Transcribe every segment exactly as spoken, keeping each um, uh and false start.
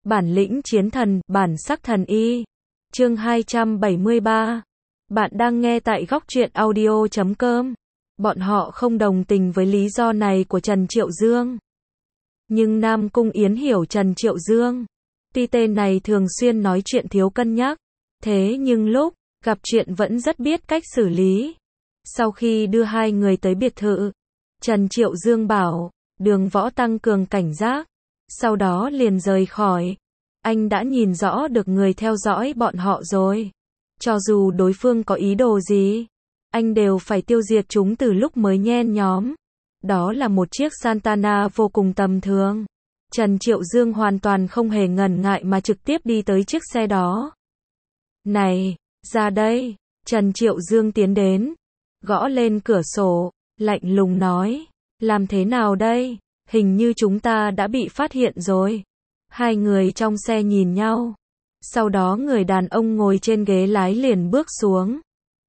Bản lĩnh chiến thần, bản sắc thần y. Chương hai trăm bảy mươi ba. Bạn đang nghe tại góc truyện audio chấm com. Bọn họ không đồng tình với lý do này của Trần Triệu Dương. Nhưng Nam Cung Yến hiểu Trần Triệu Dương. Tuy tên này thường xuyên nói chuyện thiếu cân nhắc, thế nhưng lúc gặp chuyện vẫn rất biết cách xử lý. Sau khi đưa hai người tới biệt thự, Trần Triệu Dương bảo Đường Võ tăng cường cảnh giác, sau đó liền rời khỏi. Anh đã nhìn rõ được người theo dõi bọn họ rồi. Cho dù đối phương có ý đồ gì, anh đều phải tiêu diệt chúng từ lúc mới nhen nhóm. Đó là một chiếc Santana vô cùng tầm thường. Trần Triệu Dương hoàn toàn không hề ngần ngại mà trực tiếp đi tới chiếc xe đó. Này, ra đây. Trần Triệu Dương tiến đến, gõ lên cửa sổ, lạnh lùng nói, làm thế nào đây? Hình như chúng ta đã bị phát hiện rồi. Hai người trong xe nhìn nhau. Sau đó người đàn ông ngồi trên ghế lái liền bước xuống.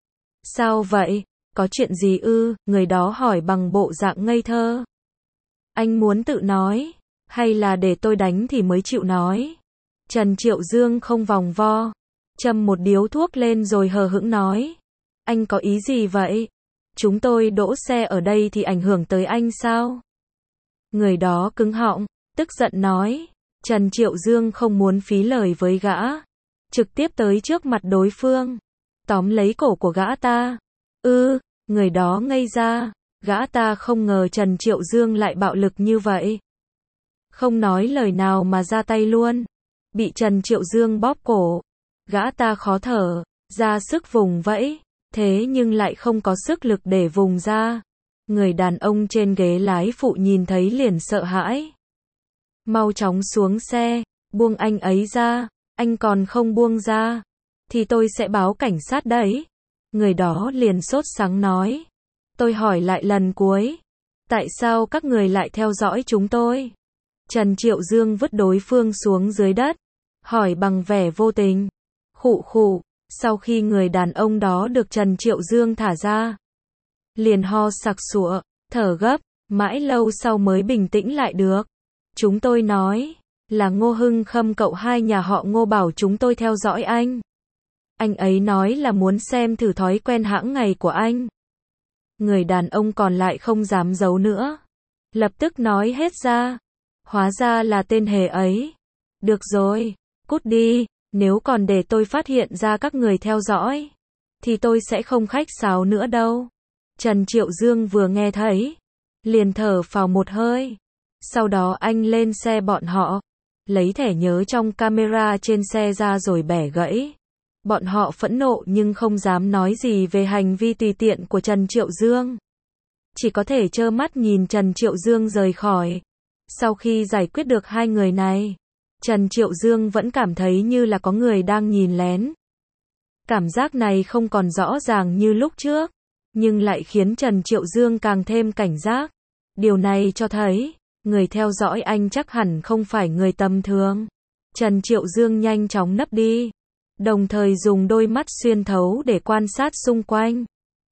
Sao vậy? Có chuyện gì ư? Người đó hỏi bằng bộ dạng ngây thơ. Anh muốn tự nói, hay là để tôi đánh thì mới chịu nói? Trần Triệu Dương không vòng vo, châm một điếu thuốc lên rồi hờ hững nói. Anh có ý gì vậy? Chúng tôi đỗ xe ở đây thì ảnh hưởng tới anh sao? Người đó cứng họng, tức giận nói. Trần Triệu Dương không muốn phí lời với gã, trực tiếp tới trước mặt đối phương, tóm lấy cổ của gã ta. Ư, người đó ngây ra, gã ta không ngờ Trần Triệu Dương lại bạo lực như vậy. Không nói lời nào mà ra tay luôn. Bị Trần Triệu Dương bóp cổ, gã ta khó thở, ra sức vùng vẫy, thế nhưng lại không có sức lực để vùng ra. Người đàn ông trên ghế lái phụ nhìn thấy liền sợ hãi. Mau chóng xuống xe, buông anh ấy ra, anh còn không buông ra, thì tôi sẽ báo cảnh sát đấy. Người đó liền sốt sắng nói. Tôi hỏi lại lần cuối, tại sao các người lại theo dõi chúng tôi? Trần Triệu Dương vứt đối phương xuống dưới đất, hỏi bằng vẻ vô tình. Khụ khụ, sau khi người đàn ông đó được Trần Triệu Dương thả ra, liền ho sặc sụa, thở gấp, mãi lâu sau mới bình tĩnh lại được. Chúng tôi nói, là Ngô Hưng Khâm cậu hai nhà họ Ngô bảo chúng tôi theo dõi anh. Anh ấy nói là muốn xem thử thói quen hãng ngày của anh. Người đàn ông còn lại không dám giấu nữa, lập tức nói hết ra. Hóa ra là tên hề ấy. Được rồi, cút đi, nếu còn để tôi phát hiện ra các người theo dõi, thì tôi sẽ không khách sáo nữa đâu. Trần Triệu Dương vừa nghe thấy, liền thở phào một hơi. Sau đó anh lên xe bọn họ, lấy thẻ nhớ trong camera trên xe ra rồi bẻ gãy. Bọn họ phẫn nộ nhưng không dám nói gì về hành vi tùy tiện của Trần Triệu Dương. Chỉ có thể trơ mắt nhìn Trần Triệu Dương rời khỏi. Sau khi giải quyết được hai người này, Trần Triệu Dương vẫn cảm thấy như là có người đang nhìn lén. Cảm giác này không còn rõ ràng như lúc trước, nhưng lại khiến Trần Triệu Dương càng thêm cảnh giác. Điều này cho thấy, người theo dõi anh chắc hẳn không phải người tầm thường. Trần Triệu Dương nhanh chóng nấp đi, đồng thời dùng đôi mắt xuyên thấu để quan sát xung quanh.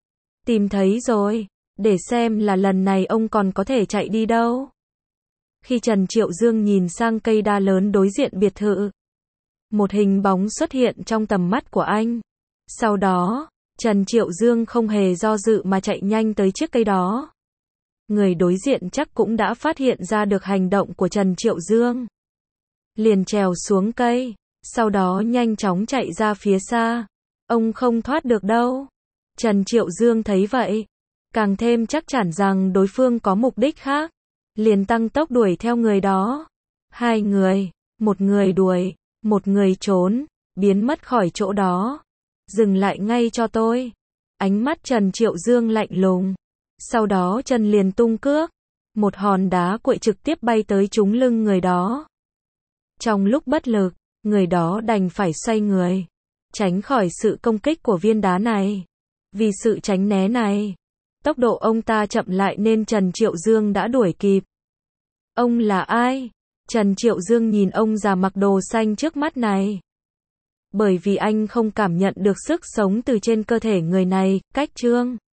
Tìm thấy rồi, để xem là lần này ông còn có thể chạy đi đâu. Khi Trần Triệu Dương nhìn sang cây đa lớn đối diện biệt thự, một hình bóng xuất hiện trong tầm mắt của anh. Sau đó, Trần Triệu Dương không hề do dự mà chạy nhanh tới chiếc cây đó. Người đối diện chắc cũng đã phát hiện ra được hành động của Trần Triệu Dương. Liền trèo xuống cây, sau đó nhanh chóng chạy ra phía xa. Ông không thoát được đâu. Trần Triệu Dương thấy vậy, càng thêm chắc chắn rằng đối phương có mục đích khác. Liền tăng tốc đuổi theo người đó. Hai người, một người đuổi, một người trốn, biến mất khỏi chỗ đó. Dừng lại ngay cho tôi. Ánh mắt Trần Triệu Dương lạnh lùng. Sau đó chân liền tung cước, một hòn đá quậy trực tiếp bay tới trúng lưng người đó. Trong lúc bất lực, người đó đành phải xoay người, tránh khỏi sự công kích của viên đá này. Vì sự tránh né này, tốc độ ông ta chậm lại nên Trần Triệu Dương đã đuổi kịp. Ông là ai? Trần Triệu Dương nhìn ông già mặc đồ xanh trước mắt này. Bởi vì anh không cảm nhận được sức sống từ trên cơ thể người này, cách Trương